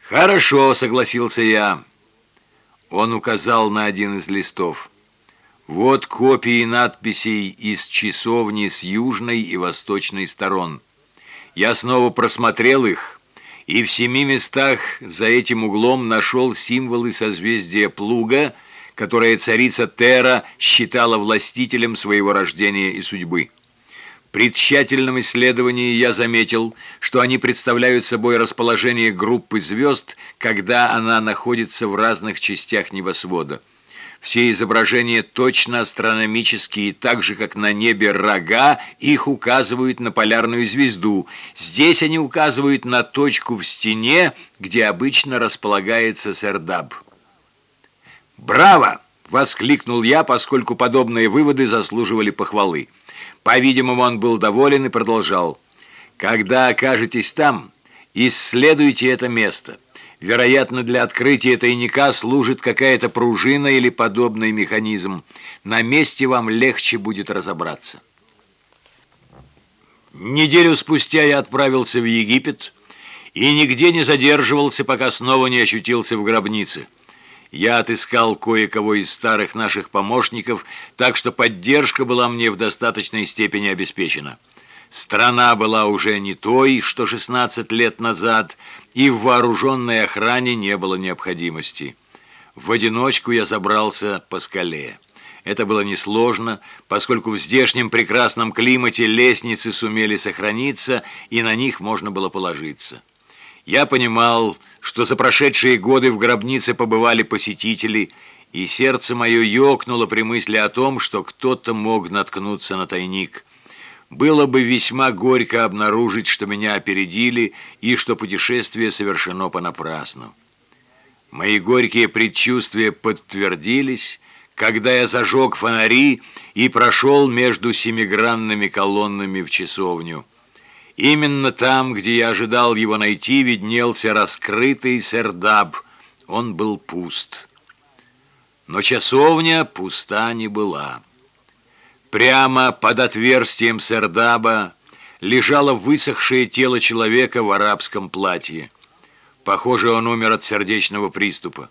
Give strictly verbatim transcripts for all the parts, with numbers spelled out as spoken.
«Хорошо», — согласился я. Он указал на один из листов. «Вот копии надписей из часовни с южной и восточной сторон. Я снова просмотрел их, и в семи местах за этим углом нашел символы созвездия Плуга, которое царица Тера считала властителем своего рождения и судьбы. При тщательном исследовании я заметил, что они представляют собой расположение группы звезд, когда она находится в разных частях небосвода. Все изображения точно астрономические, так же, как на небе рога, их указывают на полярную звезду. Здесь они указывают на точку в стене, где обычно располагается Сердаб. «Браво!» — воскликнул я, поскольку подобные выводы заслуживали похвалы. По-видимому, он был доволен и продолжал. «Когда окажетесь там, исследуйте это место. Вероятно, для открытия тайника служит какая-то пружина или подобный механизм. На месте вам легче будет разобраться». Неделю спустя я отправился в Египет и нигде не задерживался, пока снова не очутился в гробнице. Я отыскал кое-кого из старых наших помощников, так что поддержка была мне в достаточной степени обеспечена. Страна была уже не той, что шестнадцать лет назад, и в вооруженной охране не было необходимости. В одиночку я забрался по скале. Это было несложно, поскольку в здешнем прекрасном климате лестницы сумели сохраниться, и на них можно было положиться. Я понимал, что за прошедшие годы в гробнице побывали посетители, и сердце мое ёкнуло при мысли о том, что кто-то мог наткнуться на тайник. Было бы весьма горько обнаружить, что меня опередили, и что путешествие совершено понапрасну. Мои горькие предчувствия подтвердились, когда я зажег фонари и прошел между семигранными колоннами в часовню. Именно там, где я ожидал его найти, виднелся раскрытый Сердаб. Он был пуст. Но часовня пуста не была. Прямо под отверстием Сердаба лежало высохшее тело человека в арабском платье. Похоже, он умер от сердечного приступа.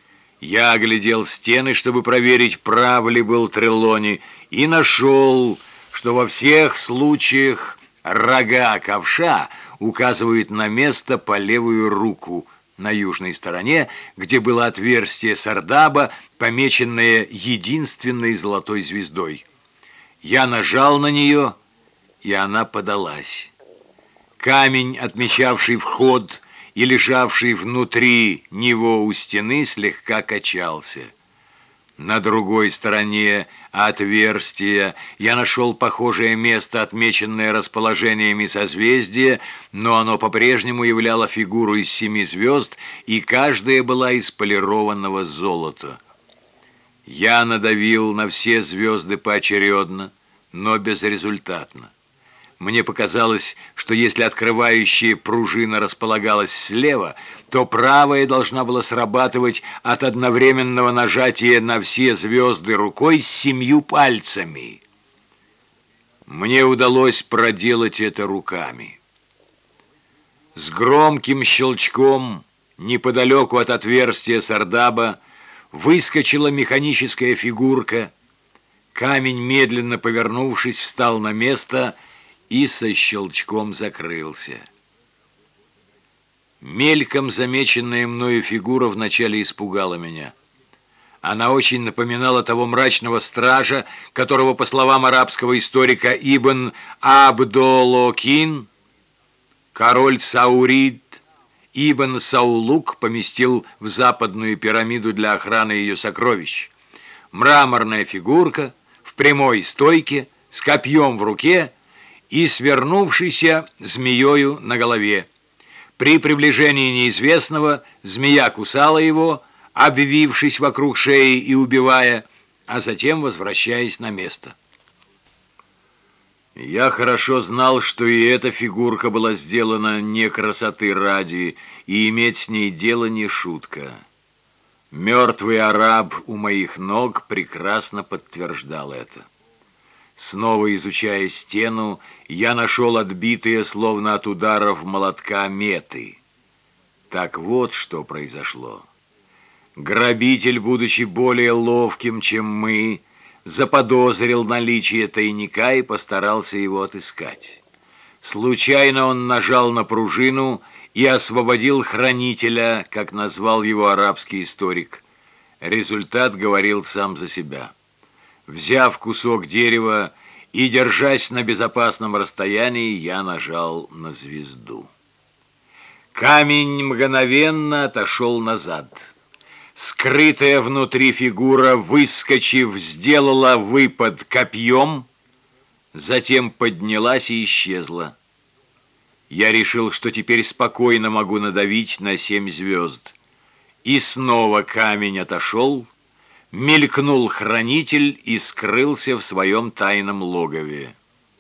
Я оглядел стены, чтобы проверить, прав ли был Трелони, и нашел, что во всех случаях рога ковша указывают на место по левую руку, на южной стороне, где было отверстие Сердаба, помеченное единственной золотой звездой. Я нажал на нее, и она подалась. Камень, отмечавший вход и лежавший внутри него у стены, слегка качался. На другой стороне отверстия я нашел похожее место, отмеченное расположениями созвездия, но оно по-прежнему являло фигуру из семи звезд, и каждая была из полированного золота. Я надавил на все звезды поочередно, но безрезультатно. Мне показалось, что если открывающая пружина располагалась слева, то правая должна была срабатывать от одновременного нажатия на все звезды рукой с семью пальцами. Мне удалось проделать это руками. С громким щелчком неподалеку от отверстия Сердаба выскочила механическая фигурка. Камень, медленно повернувшись, встал на место и со щелчком закрылся. Мельком замеченная мною фигура вначале испугала меня. Она очень напоминала того мрачного стража, которого, по словам арабского историка Ибн Абдолокин, король Саурид Ибн Саулук поместил в западную пирамиду для охраны ее сокровищ. Мраморная фигурка в прямой стойке, с копьем в руке и свернувшейся змеёю на голове. При приближении неизвестного змея кусала его, обвившись вокруг шеи и убивая, а затем возвращаясь на место. Я хорошо знал, что и эта фигурка была сделана не красоты ради, и иметь с ней дело не шутка. Мертвый араб у моих ног прекрасно подтверждал это. Снова изучая стену, я нашел отбитые, словно от ударов молотка, меты. Так вот, что произошло. Грабитель, будучи более ловким, чем мы, заподозрил наличие тайника и постарался его отыскать. Случайно он нажал на пружину и освободил хранителя, как назвал его арабский историк. Результат говорил сам за себя. Взяв кусок дерева и держась на безопасном расстоянии, я нажал на звезду. Камень мгновенно отошел назад. Скрытая внутри фигура, выскочив, сделала выпад копьем, затем поднялась и исчезла. Я решил, что теперь спокойно могу надавить на семь звезд. И снова камень отошел, мелькнул хранитель и скрылся в своем тайном логове.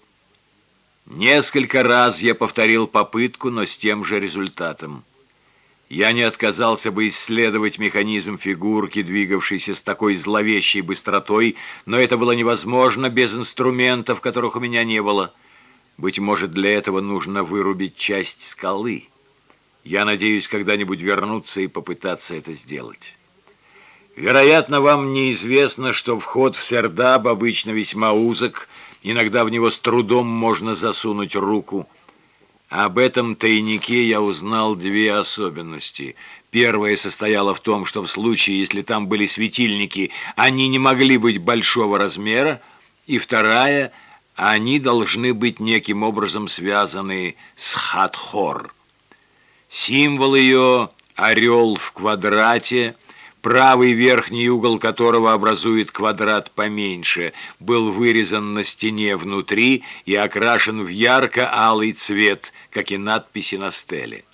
Несколько раз я повторил попытку, но с тем же результатом. Я не отказался бы исследовать механизм фигурки, двигавшейся с такой зловещей быстротой, но это было невозможно без инструментов, которых у меня не было. Быть может, для этого нужно вырубить часть скалы. Я надеюсь когда-нибудь вернуться и попытаться это сделать. Вероятно, вам неизвестно, что вход в Сердаб обычно весьма узок, иногда в него с трудом можно засунуть руку. Об этом тайнике я узнал две особенности. Первая состояла в том, что в случае, если там были светильники, они не могли быть большого размера, и вторая — они должны быть неким образом связаны с Хатхор. Символ ее — орел в квадрате, правый верхний угол которого образует квадрат поменьше, был вырезан на стене внутри и окрашен в ярко-алый цвет, как и надписи на стеле.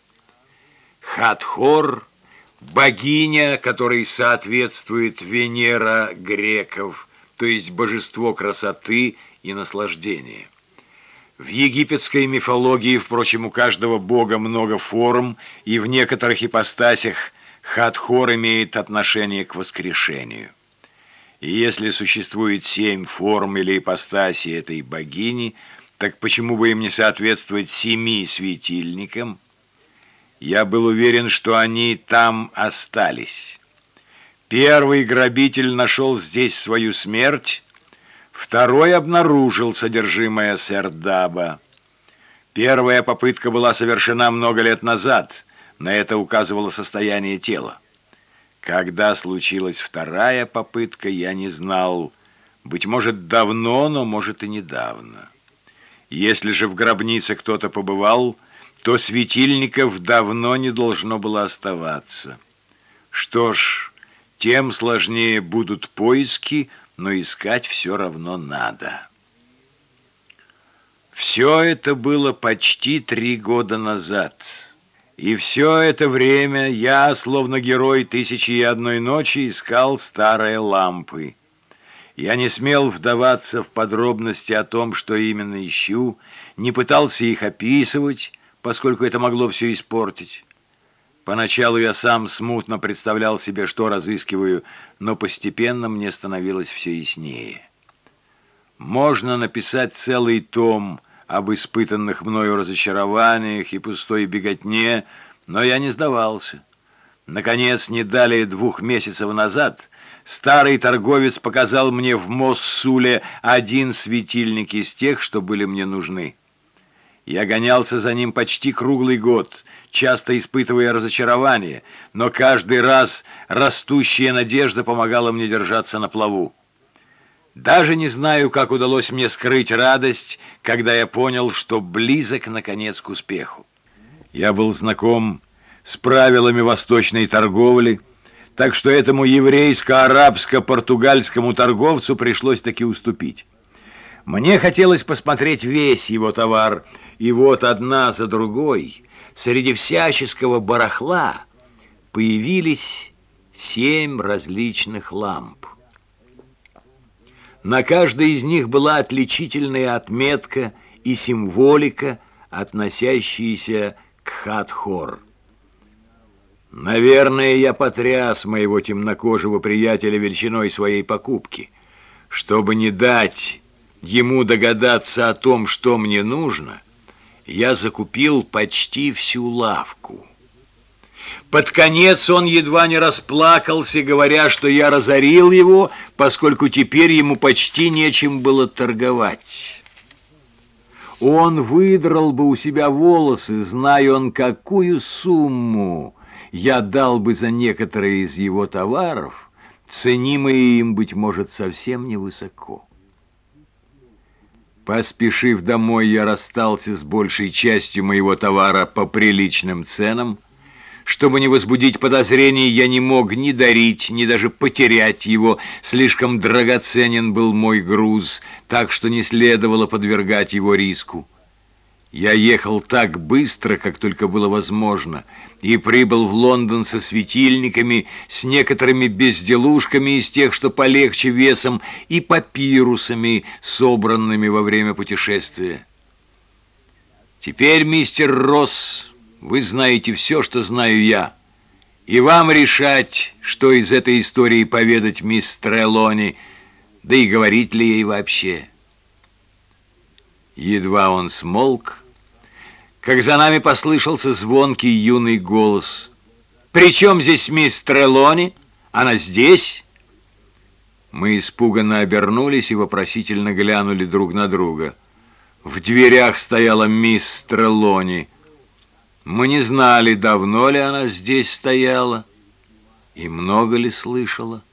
Хатхор — богиня, которой соответствует Венера греков, то есть божество красоты и наслаждения. В египетской мифологии, впрочем, у каждого бога много форм, и в некоторых ипостасях Хатхор имеет отношение к воскрешению. И если существует семь форм или ипостасей этой богини, так почему бы им не соответствовать семи светильникам? Я был уверен, что они там остались. Первый грабитель нашел здесь свою смерть, второй обнаружил содержимое Сердаба. Первая попытка была совершена много лет назад. На это указывало состояние тела. Когда случилась вторая попытка, я не знал. Быть может, давно, но может и недавно. Если же в гробнице кто-то побывал, то светильников давно не должно было оставаться. Что ж, тем сложнее будут поиски, но искать все равно надо. Все это было почти три года назад. И все это время я, словно герой «Тысячи и одной ночи», искал старые лампы. Я не смел вдаваться в подробности о том, что именно ищу, не пытался их описывать, поскольку это могло все испортить. Поначалу я сам смутно представлял себе, что разыскиваю, но постепенно мне становилось все яснее. Можно написать целый том об испытанных мною разочарованиях и пустой беготне, но я не сдавался. Наконец, не далее двух месяцев назад, старый торговец показал мне в Моссуле один светильник из тех, что были мне нужны. Я гонялся за ним почти круглый год, часто испытывая разочарование, но каждый раз растущая надежда помогала мне держаться на плаву. Даже не знаю, как удалось мне скрыть радость, когда я понял, что близок, наконец, к успеху. Я был знаком с правилами восточной торговли, так что этому еврейско-арабско-португальскому торговцу пришлось таки уступить. Мне хотелось посмотреть весь его товар, и вот одна за другой, среди всяческого барахла, появились семь различных ламп. На каждой из них была отличительная отметка и символика, относящиеся к Хатхор. Наверное, я потряс моего темнокожего приятеля величиной своей покупки. Чтобы не дать ему догадаться о том, что мне нужно, я закупил почти всю лавку. Под конец он едва не расплакался, говоря, что я разорил его, поскольку теперь ему почти нечем было торговать. Он выдрал бы у себя волосы, зная он, какую сумму я дал бы за некоторые из его товаров, ценимые им, быть может, совсем невысоко. Поспешив домой, я расстался с большей частью моего товара по приличным ценам. Чтобы не возбудить подозрений, я не мог ни дарить, ни даже потерять его. Слишком драгоценен был мой груз, так что не следовало подвергать его риску. Я ехал так быстро, как только было возможно, и прибыл в Лондон со светильниками, с некоторыми безделушками из тех, что полегче весом, и папирусами, собранными во время путешествия. Теперь, мистер Росс, вы знаете все, что знаю я, и вам решать, что из этой истории поведать мисс Трелони, да и говорить ли ей вообще. Едва он смолк, как за нами послышался звонкий юный голос. «При чем здесь мисс Трелони? Она здесь?» Мы испуганно обернулись и вопросительно глянули друг на друга. В дверях стояла мисс Трелони. Мы не знали, давно ли она здесь стояла и много ли слышала.